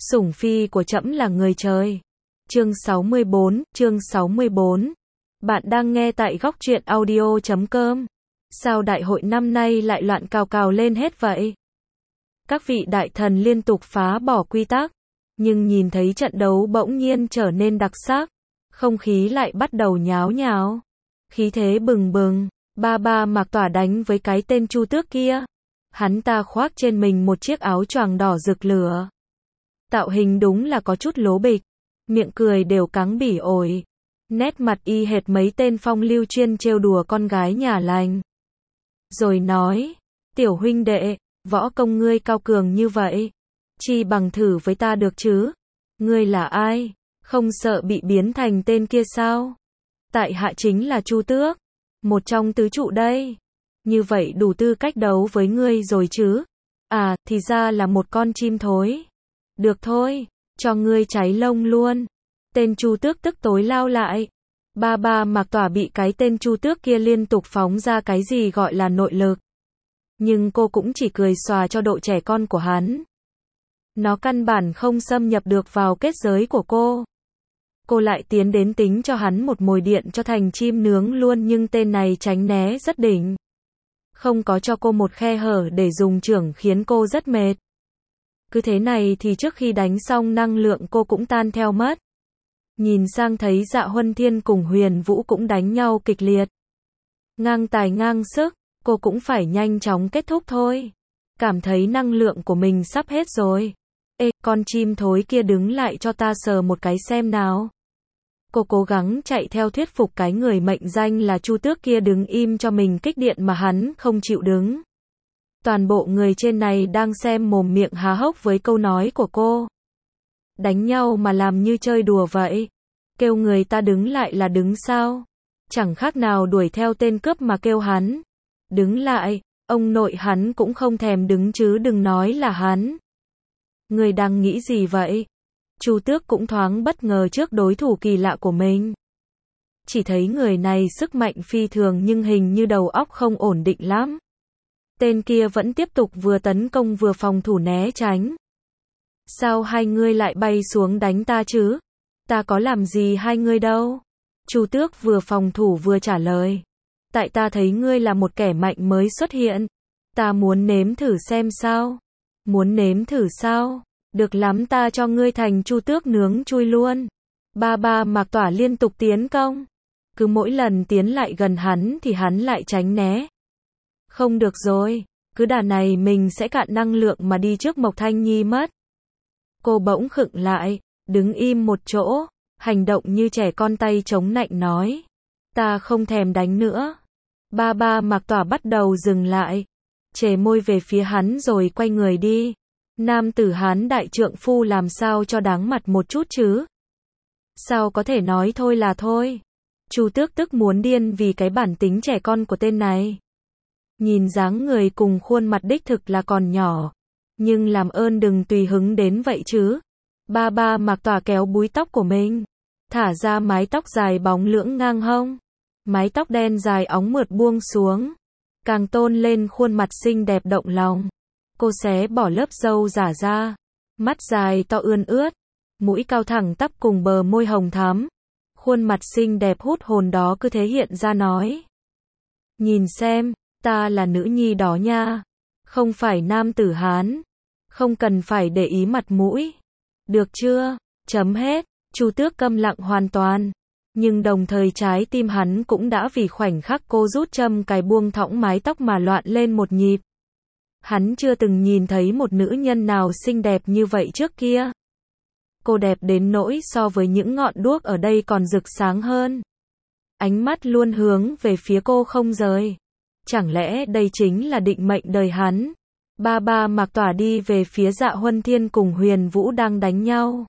Sủng phi của trẫm là người trời. Chương 64. Bạn đang nghe tại góc truyện audio.com. Sao đại hội năm nay lại loạn cào cào lên hết vậy? Các vị đại thần liên tục phá bỏ quy tắc, nhưng nhìn thấy trận đấu bỗng nhiên trở nên đặc sắc, không khí lại bắt đầu nháo nháo. Khí thế bừng bừng, ba Mạc Tỏa đánh với cái tên Chu Tước kia. Hắn ta khoác trên mình một chiếc áo choàng đỏ rực lửa. Tạo hình đúng là có chút lố bịch, miệng cười đều cắng bỉ ổi. Nét mặt y hệt mấy tên phong lưu chuyên trêu đùa con gái nhà lành. Rồi nói, tiểu huynh đệ, võ công ngươi cao cường như vậy, chi bằng thử với ta được chứ? Ngươi là ai? Không sợ bị biến thành tên kia sao? Tại hạ chính là Chu Tước, một trong tứ trụ đây. Như vậy đủ tư cách đấu với ngươi rồi chứ? À, thì ra là một con chim thối. Được thôi, cho ngươi cháy lông luôn. Tên Chu Tước tức tối lao lại. Ba Mạc Tỏa bị cái tên Chu Tước kia liên tục phóng ra cái gì gọi là nội lực. Nhưng cô cũng chỉ cười xòa cho độ trẻ con của hắn. Nó căn bản không xâm nhập được vào kết giới của cô. Cô lại tiến đến tính cho hắn một mồi điện cho thành chim nướng luôn, nhưng tên này tránh né rất đỉnh. Không có cho cô một khe hở để dùng chưởng khiến cô rất mệt. Cứ thế này thì trước khi đánh xong năng lượng cô cũng tan theo mất. Nhìn sang thấy Dạ Huân Thiên cùng Huyền Vũ cũng đánh nhau kịch liệt. Ngang tài ngang sức, cô cũng phải nhanh chóng kết thúc thôi. Cảm thấy năng lượng của mình sắp hết rồi. Ê, con chim thối kia đứng lại cho ta sờ một cái xem nào. Cô cố gắng chạy theo thuyết phục cái người mệnh danh là Chu Tước kia đứng im cho mình kích điện mà hắn không chịu đứng. Toàn bộ người trên này đang xem mồm miệng há hốc với câu nói của cô. Đánh nhau mà làm như chơi đùa vậy. Kêu người ta đứng lại là đứng sao? Chẳng khác nào đuổi theo tên cướp mà kêu hắn. Đứng lại, ông nội hắn cũng không thèm đứng chứ đừng nói là hắn. Người đang nghĩ gì vậy? Chu Tước cũng thoáng bất ngờ trước đối thủ kỳ lạ của mình. Chỉ thấy người này sức mạnh phi thường nhưng hình như đầu óc không ổn định lắm. Tên kia vẫn tiếp tục vừa tấn công vừa phòng thủ né tránh. Sao hai ngươi lại bay xuống đánh ta chứ? Ta có làm gì hai ngươi đâu? Chu Tước vừa phòng thủ vừa trả lời. Tại ta thấy ngươi là một kẻ mạnh mới xuất hiện. Ta muốn nếm thử xem sao. Muốn nếm thử sao? Được lắm, ta cho ngươi thành Chu Tước nướng chui luôn. Ba Mạc Tỏa liên tục tiến công. Cứ mỗi lần tiến lại gần hắn thì hắn lại tránh né. Không được rồi, cứ đà này mình sẽ cạn năng lượng mà đi trước Mộc Thanh Nhi mất. Cô bỗng khựng lại, đứng im một chỗ, hành động như trẻ con tay chống nạnh nói. Ta không thèm đánh nữa. Ba Mạc Tỏa bắt đầu dừng lại, chề môi về phía hắn rồi quay người đi. Nam tử Hán đại trượng phu làm sao cho đáng mặt một chút chứ? Sao có thể nói thôi là thôi? Chu Tước tức muốn điên vì cái bản tính trẻ con của tên này. Nhìn dáng người cùng khuôn mặt đích thực là còn nhỏ. Nhưng làm ơn đừng tùy hứng đến vậy chứ. Ba Mạc Tỏa kéo búi tóc của mình. Thả ra mái tóc dài bóng lưỡng ngang hông. Mái tóc đen dài óng mượt buông xuống. Càng tôn lên khuôn mặt xinh đẹp động lòng. Cô xé bỏ lớp râu giả ra. Mắt dài to ươn ướt. Mũi cao thẳng tắp cùng bờ môi hồng thắm. Khuôn mặt xinh đẹp hút hồn đó cứ thế hiện ra nói. Nhìn xem, ta là nữ nhi đó nha. Không phải nam tử Hán. Không cần phải để ý mặt mũi. Được chưa? Chấm hết. Chu Tước câm lặng hoàn toàn. Nhưng đồng thời trái tim hắn cũng đã vì khoảnh khắc cô rút châm cài buông thõng mái tóc mà loạn lên một nhịp. Hắn chưa từng nhìn thấy một nữ nhân nào xinh đẹp như vậy trước kia. Cô đẹp đến nỗi so với những ngọn đuốc ở đây còn rực sáng hơn. Ánh mắt luôn hướng về phía cô không rời. Chẳng lẽ đây chính là định mệnh đời hắn? Ba Mạc Tỏa đi về phía Dạ Huân Thiên cùng Huyền Vũ đang đánh nhau.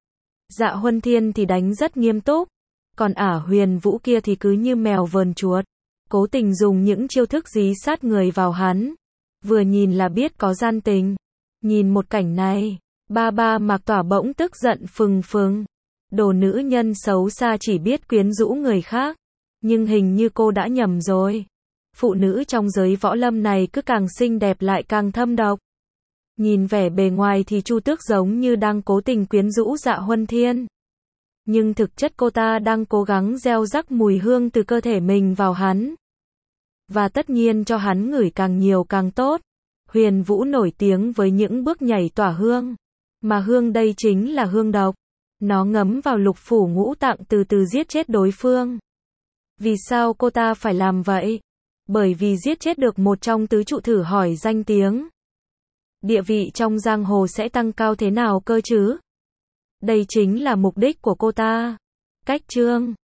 Dạ Huân Thiên thì đánh rất nghiêm túc. Còn Huyền Vũ kia thì cứ như mèo vờn chuột. Cố tình dùng những chiêu thức dí sát người vào hắn. Vừa nhìn là biết có gian tình. Nhìn một cảnh này, ba Mạc Tỏa bỗng tức giận phừng phừng. Đồ nữ nhân xấu xa chỉ biết quyến rũ người khác. Nhưng hình như cô đã nhầm rồi. Phụ nữ trong giới võ lâm này cứ càng xinh đẹp lại càng thâm độc. Nhìn vẻ bề ngoài thì Chu Tước giống như đang cố tình quyến rũ Dạ Huân Thiên. Nhưng thực chất cô ta đang cố gắng gieo rắc mùi hương từ cơ thể mình vào hắn. Và tất nhiên cho hắn ngửi càng nhiều càng tốt. Huyền Vũ nổi tiếng với những bước nhảy tỏa hương. Mà hương đây chính là hương độc. Nó ngấm vào lục phủ ngũ tạng từ từ giết chết đối phương. Vì sao cô ta phải làm vậy? Bởi vì giết chết được một trong tứ trụ thử hỏi danh tiếng. Địa vị trong giang hồ sẽ tăng cao thế nào cơ chứ? Đây chính là mục đích của cô ta. Cách chương